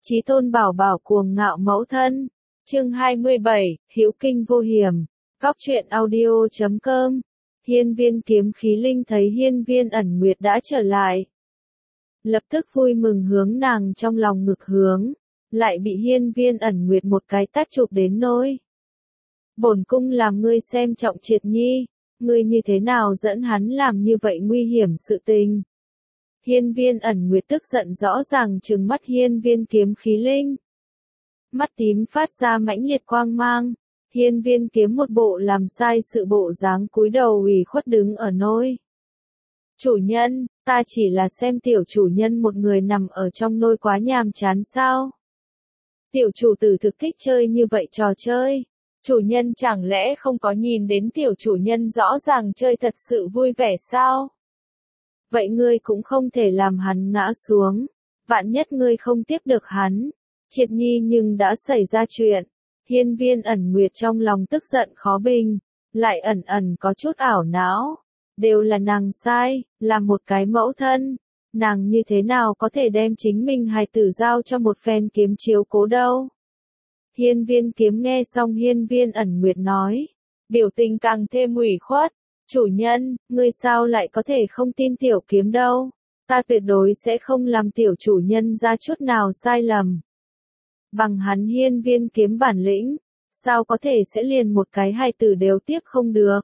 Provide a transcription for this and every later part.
Chí tôn bảo bảo cuồng ngạo mẫu thân. Chương 27, hữu kinh vô hiểm. Góc truyện audio.com. Hiên viên kiếm khí linh thấy hiên viên ẩn nguyệt đã trở lại. Lập tức vui mừng hướng nàng trong lòng ngực hướng. Lại bị hiên viên ẩn nguyệt một cái tát chụp đến nỗi. Bổn cung làm ngươi xem trọng Triệt Nhi. Ngươi như thế nào dẫn hắn làm như vậy nguy hiểm sự tình. Hiên viên ẩn nguyệt tức giận rõ ràng trừng mắt hiên viên kiếm khí linh. Mắt tím phát ra mãnh liệt quang mang. Hiên viên kiếm một bộ làm sai sự bộ dáng cúi đầu ủy khuất đứng ở nôi. Chủ nhân, ta chỉ là xem tiểu chủ nhân một người nằm ở trong nôi quá nhàm chán sao. Tiểu chủ tử thực thích chơi như vậy trò chơi. Chủ nhân chẳng lẽ không có nhìn đến tiểu chủ nhân rõ ràng chơi thật sự vui vẻ sao? Vậy ngươi cũng không thể làm hắn ngã xuống. Vạn nhất ngươi không tiếp được hắn. Triệt Nhi nhưng đã xảy ra chuyện. Hiên viên ẩn nguyệt trong lòng tức giận khó bình. Lại ẩn ẩn có chút ảo não. Đều là nàng sai, là một cái mẫu thân. Nàng như thế nào có thể đem chính mình hài tử giao cho một phen kiếm chiếu cố đâu. Hiên viên kiếm nghe xong hiên viên ẩn nguyệt nói. Biểu tình càng thêm ủy khuất. Chủ nhân, ngươi sao lại có thể không tin tiểu kiếm đâu. Ta tuyệt đối sẽ không làm tiểu chủ nhân ra chút nào sai lầm. Bằng hắn hiên viên kiếm bản lĩnh, sao có thể sẽ liền một cái hài tử đều tiếp không được.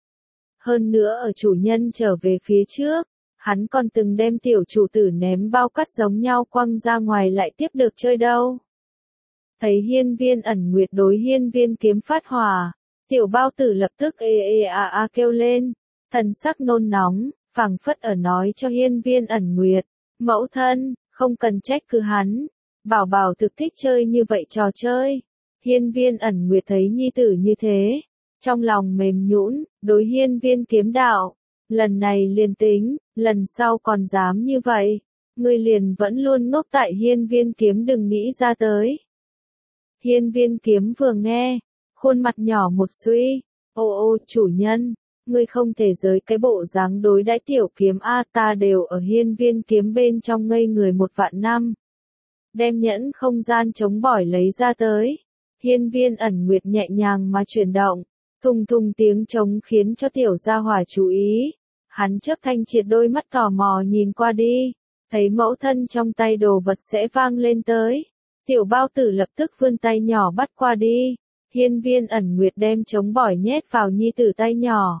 Hơn nữa ở chủ nhân trở về phía trước, hắn còn từng đem tiểu chủ tử ném bao cát giống nhau quăng ra ngoài lại tiếp được chơi đâu. Thấy hiên viên ẩn nguyệt đối hiên viên kiếm phát hỏa, tiểu bao tử lập tức kêu lên, thần sắc nôn nóng, phảng phất ở nói cho hiên viên ẩn nguyệt, mẫu thân, không cần trách cứ hắn, bảo bảo thực thích chơi như vậy trò chơi. Hiên viên ẩn nguyệt thấy nhi tử như thế, trong lòng mềm nhũn, đối hiên viên kiếm đạo, lần này liền tính, lần sau còn dám như vậy, ngươi liền vẫn luôn ngốc tại hiên viên kiếm đừng nghĩ ra tới. Hiên viên kiếm vừa nghe, khuôn mặt nhỏ một suy, ô chủ nhân, ngươi không thể giới cái bộ dáng đối đãi tiểu kiếm a, ta đều ở hiên viên kiếm bên trong ngây người 1.000 năm. Đem nhẫn không gian chống bỏi lấy ra tới, hiên viên ẩn nguyệt nhẹ nhàng mà chuyển động, thùng thùng tiếng trống khiến cho tiểu gia hỏa chú ý, hắn chớp thanh triệt đôi mắt tò mò nhìn qua đi, thấy mẫu thân trong tay đồ vật sẽ vang lên tới. Tiểu bao tử lập tức vươn tay nhỏ bắt qua đi, hiên viên ẩn nguyệt đem trống bỏi nhét vào nhi tử tay nhỏ.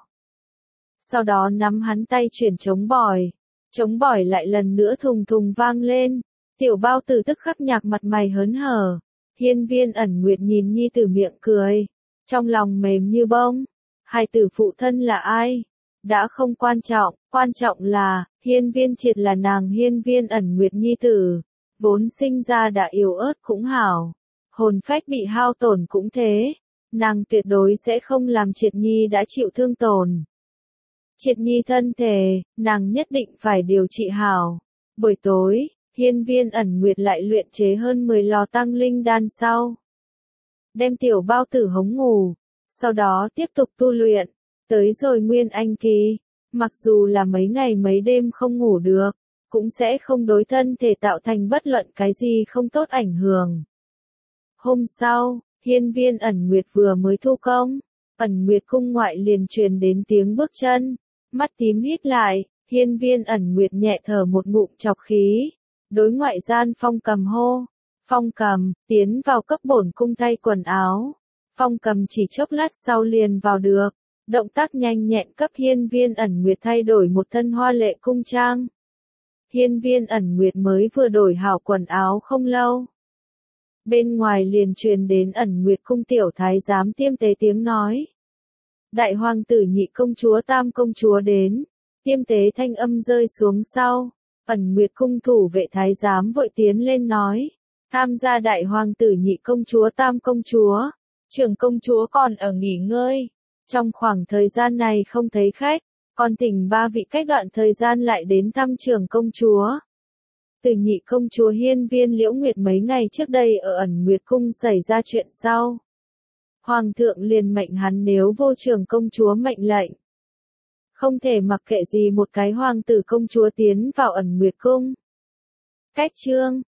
Sau đó nắm hắn tay chuyển trống bỏi lại lần nữa thùng thùng vang lên, tiểu bao tử tức khắc nhạc mặt mày hớn hở, hiên viên ẩn nguyệt nhìn nhi tử miệng cười, trong lòng mềm như bông, hài tử phụ thân là ai? Đã không quan trọng là, hiên viên triệt là nàng hiên viên ẩn nguyệt nhi tử. Vốn sinh ra đã yếu ớt cũng hảo, hồn phách bị hao tổn cũng thế, nàng tuyệt đối sẽ không làm Triệt Nhi đã chịu thương tổn. Triệt Nhi thân thể, nàng nhất định phải điều trị hảo. Buổi tối, hiên viên ẩn nguyệt lại luyện chế hơn 10 lò tăng linh đan sau. Đem tiểu bao tử hống ngủ, sau đó tiếp tục tu luyện, tới rồi nguyên anh kỳ, mặc dù là mấy ngày mấy đêm không ngủ được. Cũng sẽ không đối thân thể tạo thành bất luận cái gì không tốt ảnh hưởng. Hôm sau, hiên viên ẩn nguyệt vừa mới thu công, ẩn nguyệt cung ngoại liền truyền đến tiếng bước chân, mắt tím hít lại, hiên viên ẩn nguyệt nhẹ thở một ngụm chọc khí, đối ngoại gian Phong Cầm hô, Phong Cầm, tiến vào cấp bổn cung thay quần áo, Phong Cầm chỉ chốc lát sau liền vào được, động tác nhanh nhẹn cấp hiên viên ẩn nguyệt thay đổi một thân hoa lệ cung trang. Hiên viên ẩn nguyệt mới vừa đổi hảo quần áo không lâu. Bên ngoài liền truyền đến ẩn nguyệt cung tiểu thái giám tiêm tế tiếng nói. Đại hoàng tử nhị công chúa tam công chúa đến. Tiêm tế thanh âm rơi xuống sau. Ẩn nguyệt cung thủ vệ thái giám vội tiến lên nói. Tham gia đại hoàng tử nhị công chúa tam công chúa. Trưởng công chúa còn ở nghỉ ngơi. Trong khoảng thời gian này không thấy khách. Còn thỉnh 3 vị cách đoạn thời gian lại đến thăm trưởng công chúa. Từ nhị công chúa hiên viên Liễu Nguyệt mấy ngày trước đây ở ẩn nguyệt cung xảy ra chuyện sau. Hoàng thượng liền mệnh hắn nếu vô trưởng công chúa mệnh lệnh. Không thể mặc kệ gì một cái hoàng tử công chúa tiến vào ẩn nguyệt cung. Cách chương,